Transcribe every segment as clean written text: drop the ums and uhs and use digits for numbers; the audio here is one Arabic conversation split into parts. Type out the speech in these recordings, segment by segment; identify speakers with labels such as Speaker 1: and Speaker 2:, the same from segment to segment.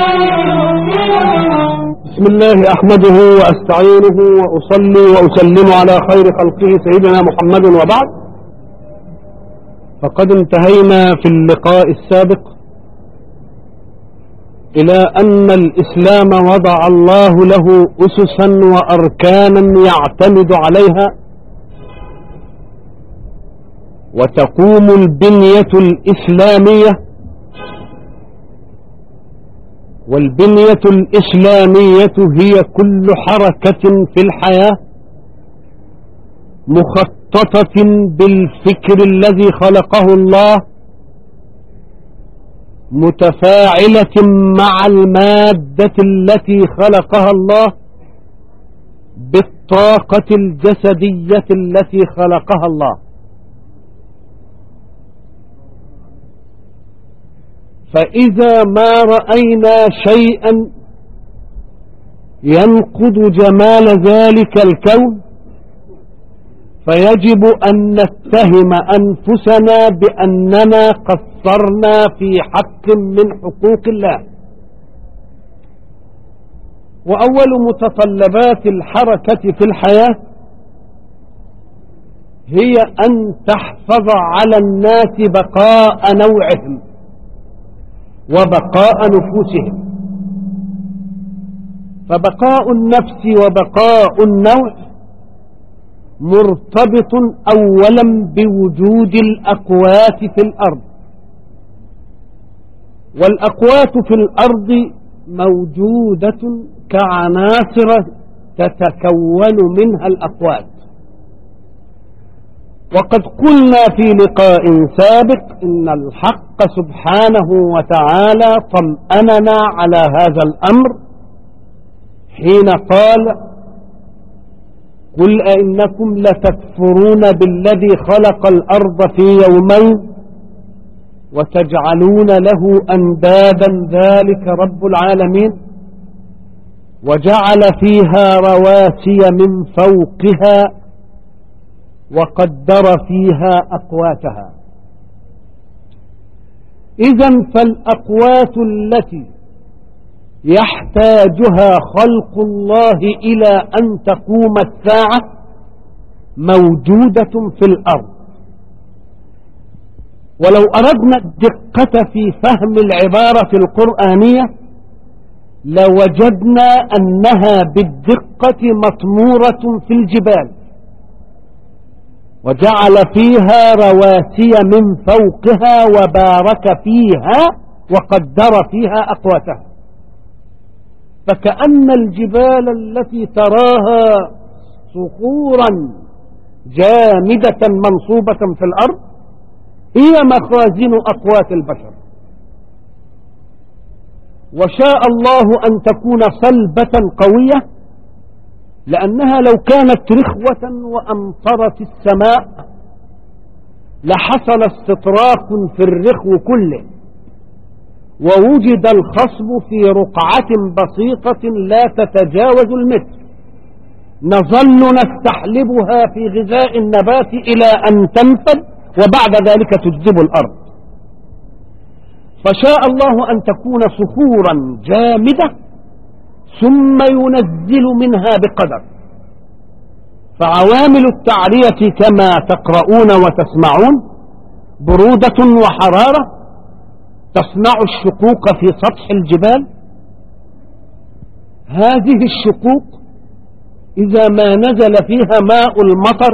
Speaker 1: بسم الله أحمده وأستعينه وأصلي وأسلم على خير خلقه سيدنا محمد وبعد. فقد انتهينا في اللقاء السابق إلى أن الإسلام وضع الله له أسسا وأركانا يعتمد عليها، وتقوم البنية الإسلامية، والبنية الإسلامية هي كل حركة في الحياة مخططة بالفكر الذي خلقه الله، متفاعلة مع المادة التي خلقها الله، بالطاقة الجسدية التي خلقها الله. فإذا ما رأينا شيئا ينقض جمال ذلك الكون فيجب أن نتهم أنفسنا بأننا قصرنا في حق من حقوق الله. وأول متطلبات الحركة في الحياة هي أن تحفظ على الناس بقاء نوعهم وبقاء نفوسهم. فبقاء النفس وبقاء النوع مرتبط أولا بوجود الأقوات في الأرض، والأقوات في الأرض موجودة كعناصر تتكون منها الأقوات. وقد قلنا في لقاء سابق إن الحق سبحانه وتعالى طمأننا على هذا الأمر حين قال: قل أئنكم لتكفرون بالذي خلق الأرض في يومين وتجعلون له أندادا ذلك رب العالمين وجعل فيها رواسي من فوقها وقدر فيها أقواتها. إذن فالأقوات التي يحتاجها خلق الله إلى أن تقوم الساعة موجودة في الأرض. ولو أردنا الدقة في فهم العبارة القرآنية لوجدنا أنها بالدقة مطمورة في الجبال، وجعل فيها رواسي من فوقها وبارك فيها وقدر فيها أقواتها. فكأن الجبال التي تراها صخورا جامدة منصوبة في الأرض هي مخازن أقوات البشر، وشاء الله أن تكون صلبة قوية، لأنها لو كانت رخوة وأمطرت السماء لحصل استطراق في الرخو كله، ووجد الخصب في رقعة بسيطة لا تتجاوز المتر، نظل نستحلبها في غذاء النبات إلى أن تنفد وبعد ذلك تجذب الأرض. فشاء الله أن تكون صخورا جامدة ثم ينزل منها بقدر. فعوامل التعرية كما تقرؤون وتسمعون برودة وحرارة تصنع الشقوق في سطح الجبال. هذه الشقوق إذا ما نزل فيها ماء المطر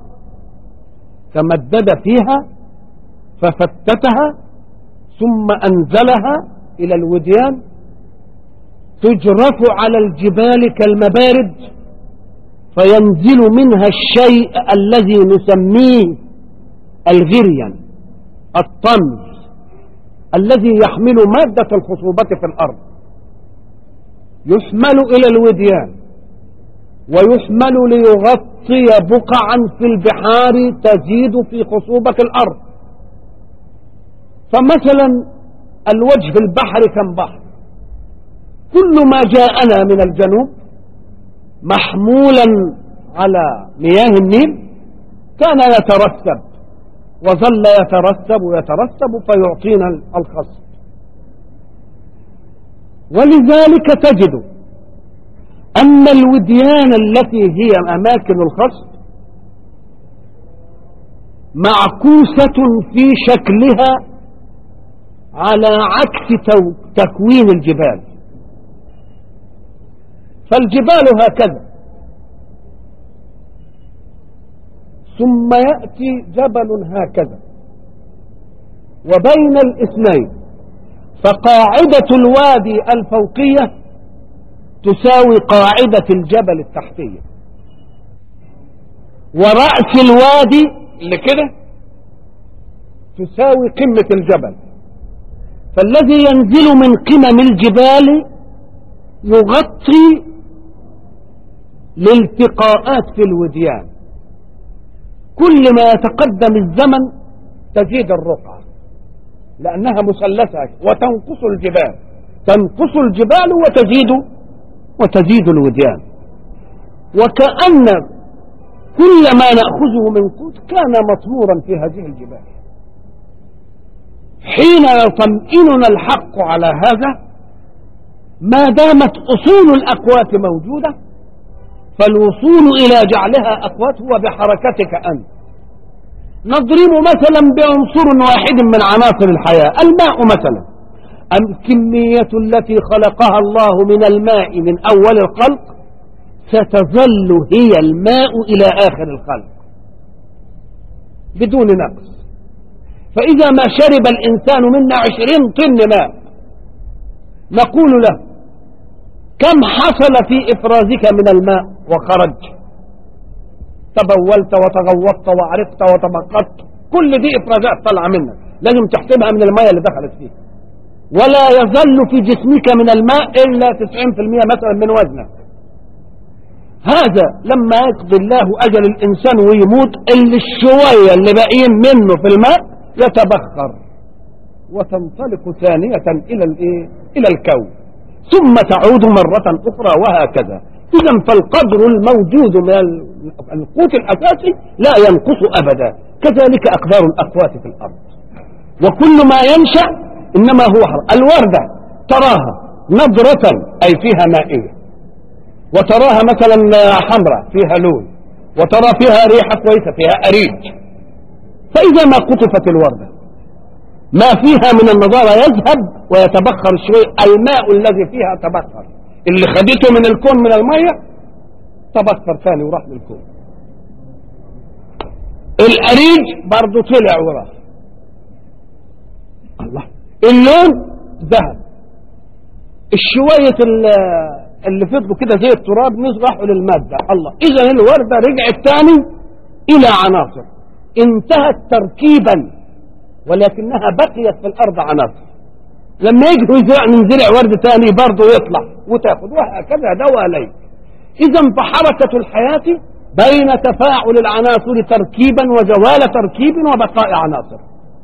Speaker 1: تمدد فيها ففتتها ثم أنزلها إلى الوديان، تجرف على الجبال كالمبارد فينزل منها الشيء الذي نسميه الغريان، الطمس الذي يحمل مادة الخصوبة في الأرض، يحمل إلى الوديان ويحمل ليغطي بقعا في البحار تزيد في خصوبة الأرض. فمثلا الوجه البحر كم بحر، كل ما جاءنا من الجنوب محمولا على مياه النيل كان يترسب وظل يترسب ويترسب فيعطينا الخصب. ولذلك تجد أن الوديان التي هي أماكن الخصب معكوسة في شكلها على عكس تكوين الجبال. فالجبال هكذا، ثم يأتي جبل هكذا، وبين الاثنين فقاعدة الوادي الفوقية تساوي قاعدة الجبل التحتية، ورأس الوادي اللي كده تساوي قمة الجبل. فالذي ينزل من قمم الجبال يغطي لالتقاءات في الوديان. كل ما يتقدم الزمن تزيد الرقعة لأنها مثلثة وتنقص الجبال، تنقص الجبال وتزيد الوديان. وكأن كل ما نأخذه من قوت كان مطمورا في هذه الجبال. حين يطمئننا الحق على هذا ما دامت أصول الأقوات موجودة، فالوصول إلى جعلها أقوات هو بحركتك أنت. نضرب مثلا بعنصر واحد من عناصر الحياة، الماء مثلا. الكمية التي خلقها الله من الماء من أول الخلق ستظل هي الماء إلى آخر الخلق بدون نقص. فإذا ما شرب الإنسان منا 20 طن ماء نقول له كم حصل في إفرازك من الماء وخرج؟ تبولت وتغوطت وعرقت وتبقت، كل دي إفرازات طلع منك لازم تحسبها من الماء اللي دخلت فيه. ولا يظل في جسمك من الماء إلا 90% مثلا من وزنك. هذا لما يقضي الله أجل الإنسان ويموت اللي الشوية اللي باقيين منه في الماء يتبخر وتنطلق ثانية إلى الكون ثم تعود مرة أخرى وهكذا. إذا فالقدر الموجود من القوت الأساسي لا ينقص أبدا. كذلك أقدار الأقوات في الأرض، وكل ما ينشأ إنما هو حر. الوردة تراها نضرة أي فيها مائية، وتراها مثلا حمراء فيها لون، وترى فيها ريحة كويسة فيها أريج. فإذا ما قطفت الوردة ما فيها من النضارة يذهب ويتبخر شوي. الماء الذي فيها تبخر، اللي خدته من الكون من المية تبخر ثاني وراح للكون. الأريج برضو طلع وراه. الله، اللون ذهب، الشوية اللي فضلوا كده زي التراب نزرحوا للمادة. الله، إذا الوردة رجعت ثاني إلى عناصر انتهت تركيبا ولكنها بقيت في الأرض عناصر. لما يجوا ننزرع ورد ثاني برضه يطلع وتاخد، وهكذا دواء ليك. إذا فحركة الحياة بين تفاعل العناصر تركيبا وزوال تركيب وبقاء عناصر.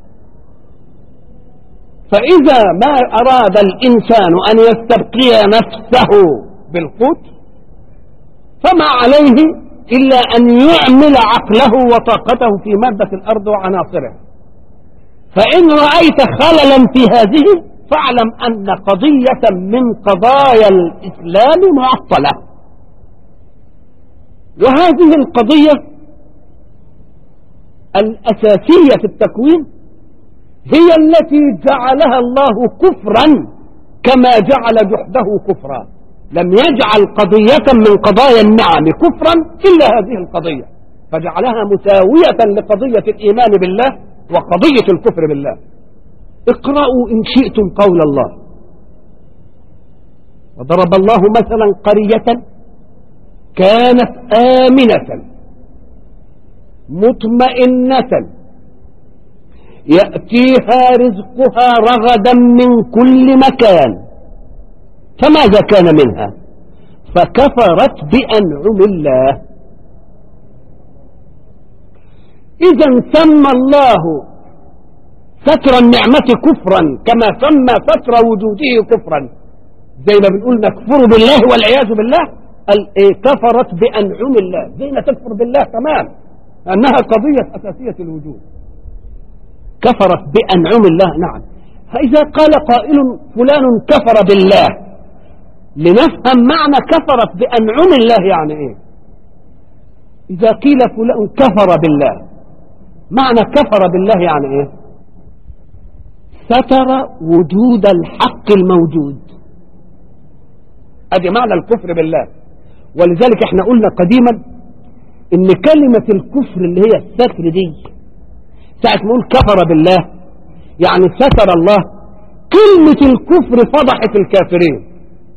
Speaker 1: فإذا ما أراد الإنسان أن يستبقي نفسه بالقوت فما عليه إلا أن يعمل عقله وطاقته في مادة الأرض وعناصرها. فإن رأيت خللا في هذه فاعلم أن قضية من قضايا الإسلام معطلة. وهذه القضية الأساسية في التكوين هي التي جعلها الله كفرا كما جعل جحده كفرا. لم يجعل قضية من قضايا النعم كفرا إلا هذه القضية، فجعلها مساوية لقضية الإيمان بالله وقضية الكفر بالله. اقرأوا إن شئتم قول الله: وضرب الله مثلا قرية كانت آمنة مطمئنة يأتيها رزقها رغدا من كل مكان، فماذا كان منها؟ فكفرت بأنعم الله. إذا سمى الله ستر النعمة كفرا كما سمى ستر وجوده كفرا. زي ما بنقول نكفر بالله والعياذ بالله، كفرت بأنعم الله، زي ما تكفر بالله تمام أنها قضية أساسية الوجود. كفرت بأنعم الله، نعم. فإذا قال قائل فلان كفر بالله لنفهم معنى كفرت بأنعم الله يعني ايه. إذا قيل فلان كفر بالله، معنى كفر بالله يعني ايه؟ ستر وجود الحق الموجود، ادي معنى الكفر بالله. ولذلك احنا قلنا قديما ان كلمة الكفر اللي هي الستر دي، ساعة ما نقول كفر بالله يعني ستر الله، كلمة الكفر فضحت الكافرين،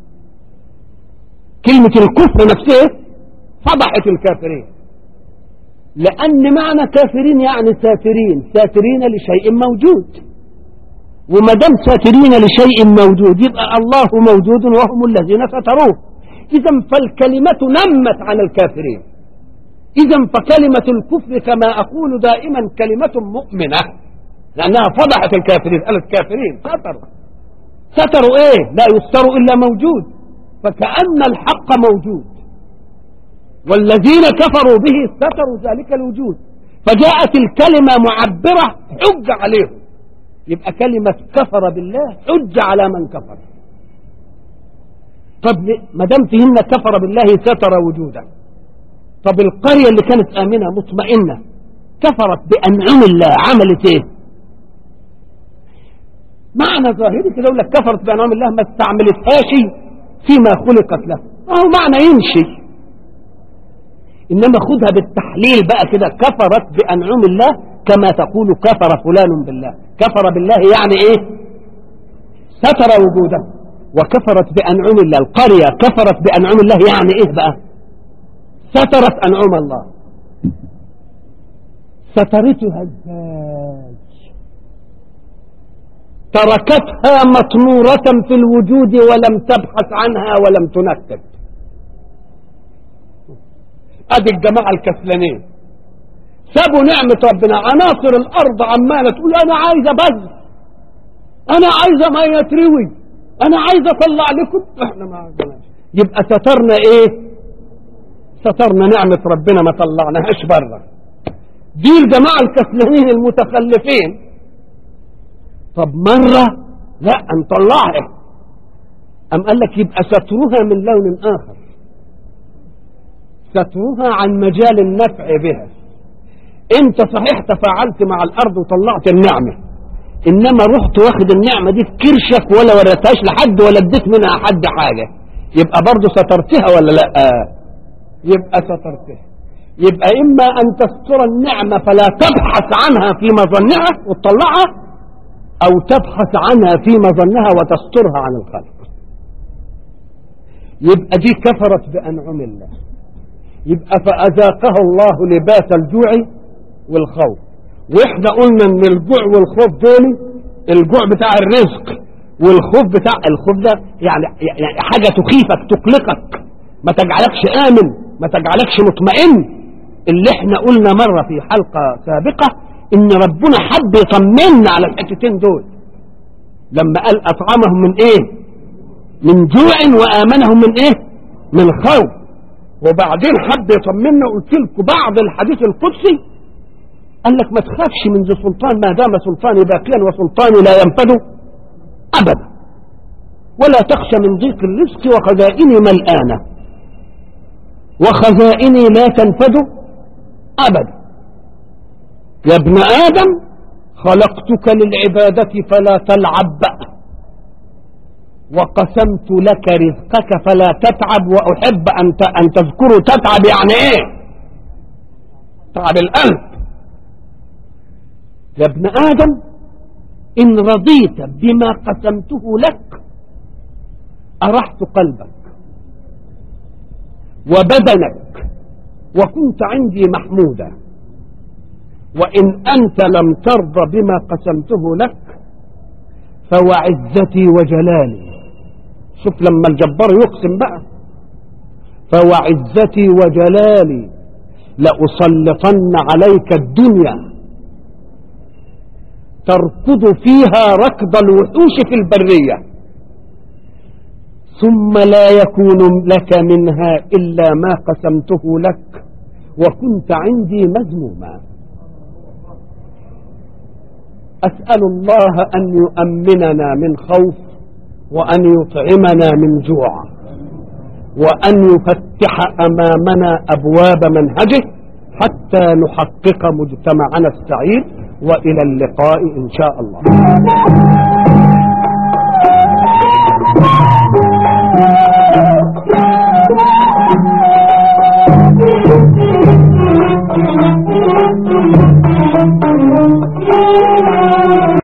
Speaker 1: كلمة الكفر نفسها فضحت الكافرين، لأن معنى كافرين يعني ساترين، ساترين لشيء موجود، وما دام ساترين لشيء موجود يبقى الله موجود وهم الذين ستروه. إذا فالكلمة نمت عن الكافرين. إذا فكلمة الكفر كما أقول دائما كلمة مؤمنة، لأنها فضحت الكافرين، قالت كافرين ستروا إيه؟ لا يستروا إلا موجود، فكأن الحق موجود والذين كفروا به ستروا ذلك الوجود، فجاءت الكلمة معبرة حج عليهم، يبقى كلمة كفر بالله حج على من كفر. طب ما دام فهمنا كفر بالله ستر وجوده، طب القرية اللي كانت آمنة مطمئنة كفرت بأنعم الله عملت ايه؟ معنى ظاهري كده يقول لك كفرت بأنعم الله، ما استعملتهاش فيما خلقت له، هو معنى يمشي، إنما خدها بالتحليل بقى كده، كفرت بأنعم الله كما تقول كفر فلان بالله. كفر بالله يعني ايه؟ ستر وجوده. وكفرت بأنعم الله، القرية كفرت بأنعم الله يعني ايه بقى؟ سترت أنعم الله. سترتها ازاي؟ تركتها مطمورة في الوجود ولم تبحث عنها ولم تنكد. ادي الجماعة الكسلانين سابوا نعمة ربنا، عناصر الارض عمالة تقول انا عايزة بذر، انا عايزة ما يتروي، انا عايزة اطلع لكم، احنا ما عايزناش. يبقى سترنا ايه؟ سترنا نعمة ربنا ما طلعناهاش بره. دي الجماعة الكسلانين المتخلفين. طب مرة لا نطلعها، ام قال لك يبقى سترها من لون اخر، سترها عن مجال النفع بها. انت صحيح تفاعلت مع الارض وطلعت النعمة، انما رحت واخد النعمة دي في كرشك ولا وريتهاش لحد ولا اديت منها حد حاجة، يبقى برضو سترتها ولا لا؟ يبقى سترتها. يبقى اما ان تستر النعمة فلا تبحث عنها في مظنها وتطلعها، او تبحث عنها في مظنها وتسترها عن الخلق. يبقى دي كفرت بأنعم الله. يبقى فأذاقها الله لباس الجوع والخوف. واحنا قلنا ان الجوع والخوف دول، الجوع بتاع الرزق والخوف بتاع الخوف ده يعني حاجة تخيفك تقلقك، ما تجعلكش آمن، ما تجعلكش مطمئن. اللي احنا قلنا مرة في حلقة سابقة ان ربنا حب يطمنا على الحتتين دول لما قال اطعمهم من ايه؟ من جوع وآمنهم من ايه؟ من خوف. وبعدين حب يطمنا، قلت لكم بعض الحديث القدسي قال لك ما تخافش من ذي سلطان ما دام سلطاني باقيا وسلطاني لا ينفد ابدا، ولا تخشى من ضيق الرزق وخزائني ملآنة، وخزائني لا تنفد ابدا. يا ابن آدم خلقتك للعبادة فلا تلعب، وقسمت لك رزقك فلا تتعب، وأحب أن تذكروا تتعب يعني إيه؟ تعب القلب. يا ابن آدم إن رضيت بما قسمته لك أرحت قلبك وبدنك وكنت عندي محمودا، وإن أنت لم ترضى بما قسمته لك فوعزتي وجلالي. شوف لما الجبار يقسم بقى، فوعزتي وجلالي لأسلطن عليك الدنيا تركض فيها ركض الوحوش في البرية، ثم لا يكون لك منها إلا ما قسمته لك وكنت عندي مذموما. أسأل الله أن يؤمننا من خوف وأن يطعمنا من جوع. وأن يفتح أمامنا أبواب منهجه حتى نحقق مجتمعنا السعيد. وإلى اللقاء إن شاء الله.